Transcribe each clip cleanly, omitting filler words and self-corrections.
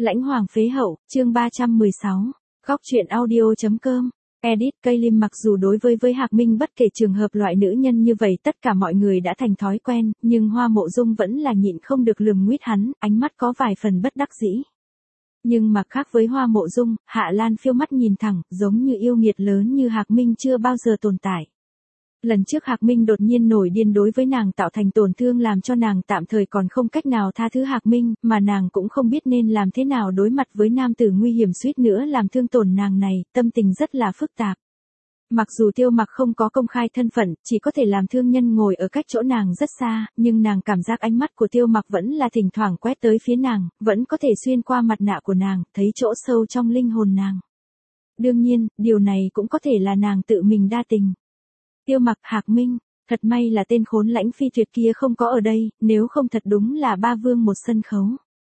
Lãnh Hoàng phế hậu, chương 316. Góc truyện audio.com. Edit Kaylim. Mặc dù đối với Hạc Minh bất kể trường hợp loại nữ nhân như vậy tất cả mọi người đã thành thói quen, nhưng Hoa Mộ Dung vẫn là nhịn không được lườm nguýt hắn, ánh mắt có vài phần bất đắc dĩ. Nhưng mà khác với Hoa Mộ Dung, Hạ Lan Phiêu mắt nhìn thẳng, giống như yêu nghiệt lớn như Hạc Minh chưa bao giờ tồn tại. Lần trước Hạc Minh đột nhiên nổi điên đối với nàng tạo thành tổn thương làm cho nàng tạm thời còn không cách nào tha thứ Hạc Minh, mà nàng cũng không biết nên làm thế nào đối mặt với nam tử nguy hiểm suýt nữa làm thương tổn nàng này, tâm tình rất là phức tạp. Mặc dù Tiêu Mặc không có công khai thân phận, chỉ có thể làm thương nhân ngồi ở cách chỗ nàng rất xa, nhưng nàng cảm giác ánh mắt của Tiêu Mặc vẫn là thỉnh thoảng quét tới phía nàng, vẫn có thể xuyên qua mặt nạ của nàng, thấy chỗ sâu trong linh hồn nàng. Đương nhiên, điều này cũng có thể là nàng tự mình đa tình. Tiêu Mặc, Hạc Minh, thật may là tên khốn Lãnh Phi Tuyệt kia không có ở đây, nếu không thật đúng là ba vương một sân khấu.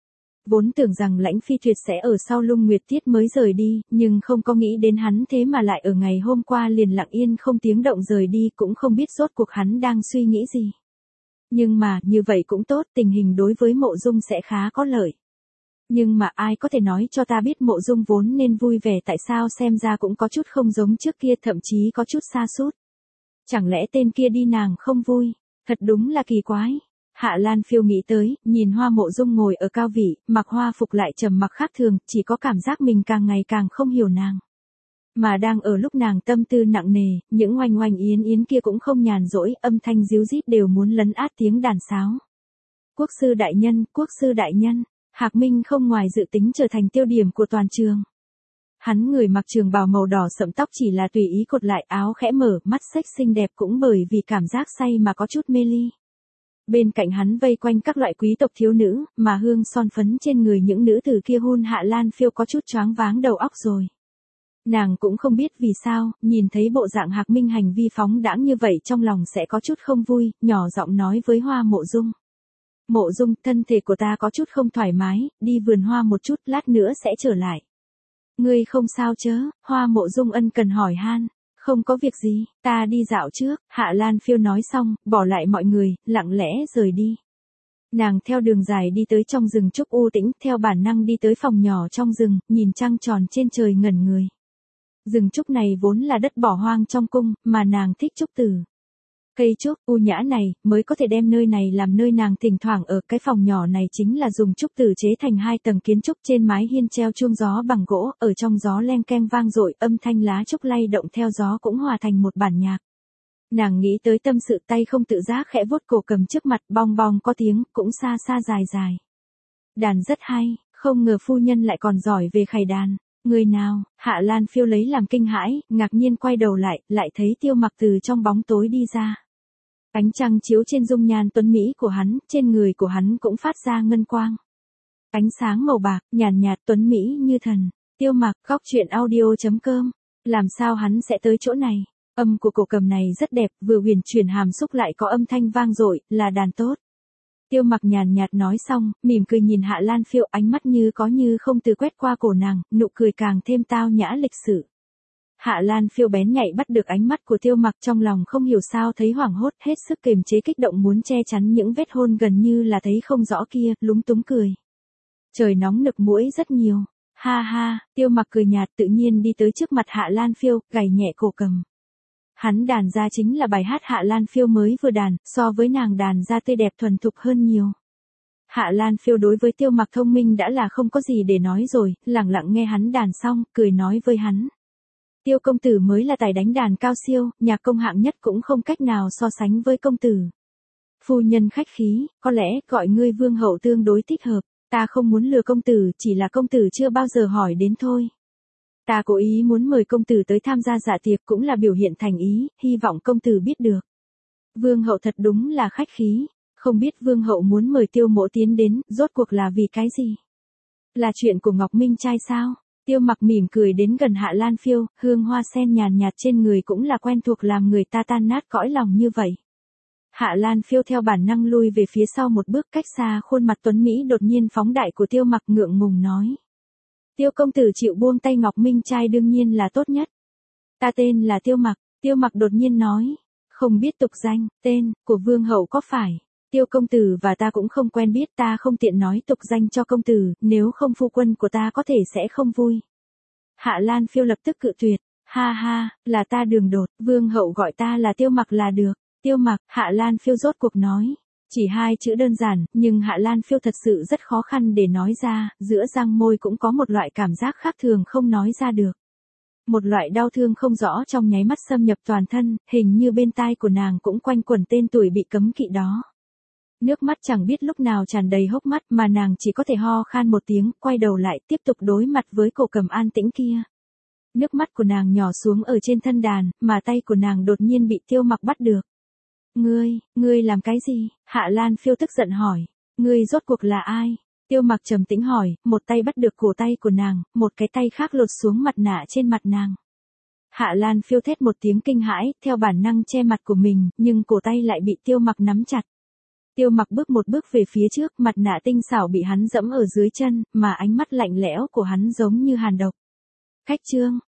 Vốn tưởng rằng Lãnh Phi Tuyệt sẽ ở sau Lung Nguyệt Tiết mới rời đi, nhưng không có nghĩ đến hắn thế mà lại ở ngày hôm qua liền lặng yên không tiếng động rời đi, cũng không biết rốt cuộc hắn đang suy nghĩ gì. Nhưng mà, như vậy cũng tốt, tình hình đối với Mộ Dung sẽ khá có lợi. Nhưng mà ai có thể nói cho ta biết Mộ Dung vốn nên vui vẻ tại sao xem ra cũng có chút không giống trước kia, thậm chí có chút sa sút. Chẳng lẽ tên kia đi nàng không vui, thật đúng là kỳ quái. Hạ Lan Phiêu nghĩ tới, nhìn Hoa Mộ Dung ngồi ở cao vị, mặc hoa phục lại trầm mặc khác thường, chỉ có cảm giác mình càng ngày càng không hiểu nàng. Mà đang ở lúc nàng tâm tư nặng nề, những oanh oanh yến yến kia cũng không nhàn rỗi, âm thanh ríu rít đều muốn lấn át tiếng đàn sáo. Quốc sư đại nhân, quốc sư đại nhân, Hạc Minh không ngoài dự tính trở thành tiêu điểm của toàn trường. Hắn người mặc trường bào màu đỏ sẫm, tóc chỉ là tùy ý cột lại, áo khẽ mở, mắt xếch xinh đẹp cũng bởi vì cảm giác say mà có chút mê ly. Bên cạnh hắn vây quanh các loại quý tộc thiếu nữ, mà hương son phấn trên người những nữ tử kia hun Hạ Lan Phiêu có chút choáng váng đầu óc rồi. Nàng cũng không biết vì sao, nhìn thấy bộ dạng Hạc Minh hành vi phóng đãng như vậy trong lòng sẽ có chút không vui, nhỏ giọng nói với Hoa Mộ Dung. Mộ Dung, thân thể của ta có chút không thoải mái, đi vườn hoa một chút, lát nữa sẽ trở lại. Ngươi không sao chớ? Hoa Mộ Dung ân cần hỏi han. Không có việc gì, ta đi dạo trước. Hạ Lan Phiêu nói xong, bỏ lại mọi người, lặng lẽ rời đi. Nàng theo đường dài đi tới trong rừng trúc u tĩnh, theo bản năng đi tới phòng nhỏ trong rừng, nhìn trăng tròn trên trời ngẩn người. Rừng trúc này vốn là đất bỏ hoang trong cung, mà nàng thích trúc tử. Cây trúc u nhã này mới có thể đem nơi này làm nơi nàng thỉnh thoảng ở. Cái phòng nhỏ này chính là dùng trúc tử chế thành 2 tầng kiến trúc, trên mái hiên treo chuông gió bằng gỗ, ở trong gió len keng vang dội, âm thanh lá trúc lay động theo gió cũng hòa thành một bản nhạc. Nàng nghĩ tới tâm sự, tay không tự giác khẽ vuốt cổ cầm trước mặt, bong bong có tiếng, cũng xa xa dài dài. Đàn rất hay, không ngờ phu nhân lại còn giỏi về khải đàn. Người nào? Hạ Lan Phiêu lấy làm kinh hãi, ngạc nhiên quay đầu lại thấy Tiêu Mặc từ trong bóng tối đi ra. Ánh trăng chiếu trên dung nhan tuấn mỹ của hắn, trên người của hắn cũng phát ra ngân quang. Ánh sáng màu bạc, nhàn nhạt tuấn mỹ như thần. Tiêu Mặc, góc truyện audio.com. Làm sao hắn sẽ tới chỗ này? Âm của cổ cầm này rất đẹp, vừa huyền chuyển hàm xúc lại có âm thanh vang dội, là đàn tốt. Tiêu Mặc nhàn nhạt nói xong, mỉm cười nhìn Hạ Lan Phiêu, ánh mắt như có như không từ quét qua cổ nàng, nụ cười càng thêm tao nhã lịch sự. Hạ Lan Phiêu bén nhạy bắt được ánh mắt của Tiêu Mặc, trong lòng không hiểu sao thấy hoảng hốt, hết sức kiềm chế kích động muốn che chắn những vết hôn gần như là thấy không rõ kia, lúng túng cười. Trời nóng nực mũi rất nhiều. Ha ha, Tiêu Mặc cười nhạt tự nhiên đi tới trước mặt Hạ Lan Phiêu, gảy nhẹ cổ cầm. Hắn đàn ra chính là bài hát Hạ Lan Phiêu mới vừa đàn, so với nàng đàn ra tươi đẹp thuần thục hơn nhiều. Hạ Lan Phiêu đối với Tiêu Mặc thông minh đã là không có gì để nói rồi, lặng lặng nghe hắn đàn xong, cười nói với hắn. Tiêu công tử mới là tài đánh đàn cao siêu, nhạc công hạng nhất cũng không cách nào so sánh với công tử. Phu nhân khách khí, có lẽ gọi ngươi vương hậu tương đối thích hợp, ta không muốn lừa công tử, chỉ là công tử chưa bao giờ hỏi đến thôi. Ta cố ý muốn mời công tử tới tham gia dạ tiệc cũng là biểu hiện thành ý, hy vọng công tử biết được. Vương hậu thật đúng là khách khí, không biết vương hậu muốn mời Tiêu mỗ tiến đến, rốt cuộc là vì cái gì? Là chuyện của Ngọc Minh trai sao? Tiêu Mặc mỉm cười đến gần Hạ Lan Phiêu, hương hoa sen nhàn nhạt trên người cũng là quen thuộc làm người ta tan nát cõi lòng như vậy. Hạ Lan Phiêu theo bản năng lui về phía sau một bước, cách xa khuôn mặt tuấn Mỹ đột nhiên phóng đại của Tiêu Mặc, ngượng ngùng nói. Tiêu công tử chịu buông tay Ngọc Minh trai đương nhiên là tốt nhất. Ta tên là Tiêu Mặc, Tiêu Mặc đột nhiên nói. Không biết tục danh, tên của vương hậu có phải? Tiêu công tử và ta cũng không quen biết, ta không tiện nói tục danh cho công tử, nếu không phu quân của ta có thể sẽ không vui. Hạ Lan Phiêu lập tức cự tuyệt, ha ha, là ta đường đột, vương hậu gọi ta là Tiêu Mặc là được. Tiêu Mặc, Hạ Lan Phiêu rốt cuộc nói. Chỉ 2 chữ đơn giản, nhưng Hạ Lan Phiêu thật sự rất khó khăn để nói ra, giữa răng môi cũng có một loại cảm giác khác thường không nói ra được. Một loại đau thương không rõ trong nháy mắt xâm nhập toàn thân, hình như bên tai của nàng cũng quanh quẩn tên tuổi bị cấm kỵ đó. Nước mắt chẳng biết lúc nào tràn đầy hốc mắt mà nàng chỉ có thể ho khan một tiếng, quay đầu lại tiếp tục đối mặt với cổ cầm an tĩnh kia. Nước mắt của nàng nhỏ xuống ở trên thân đàn, mà tay của nàng đột nhiên bị Tiêu Mặc bắt được. Ngươi làm cái gì? Hạ Lan Phiêu tức giận hỏi. Ngươi rốt cuộc là ai? Tiêu Mặc trầm tĩnh hỏi, một tay bắt được cổ tay của nàng, một cái tay khác lột xuống mặt nạ trên mặt nàng. Hạ Lan Phiêu thét một tiếng kinh hãi, theo bản năng che mặt của mình, nhưng cổ tay lại bị Tiêu Mặc nắm chặt. Tiêu Mặc bước một bước về phía trước, mặt nạ tinh xảo bị hắn dẫm ở dưới chân, mà ánh mắt lạnh lẽo của hắn giống như hàn độc. Khách trương,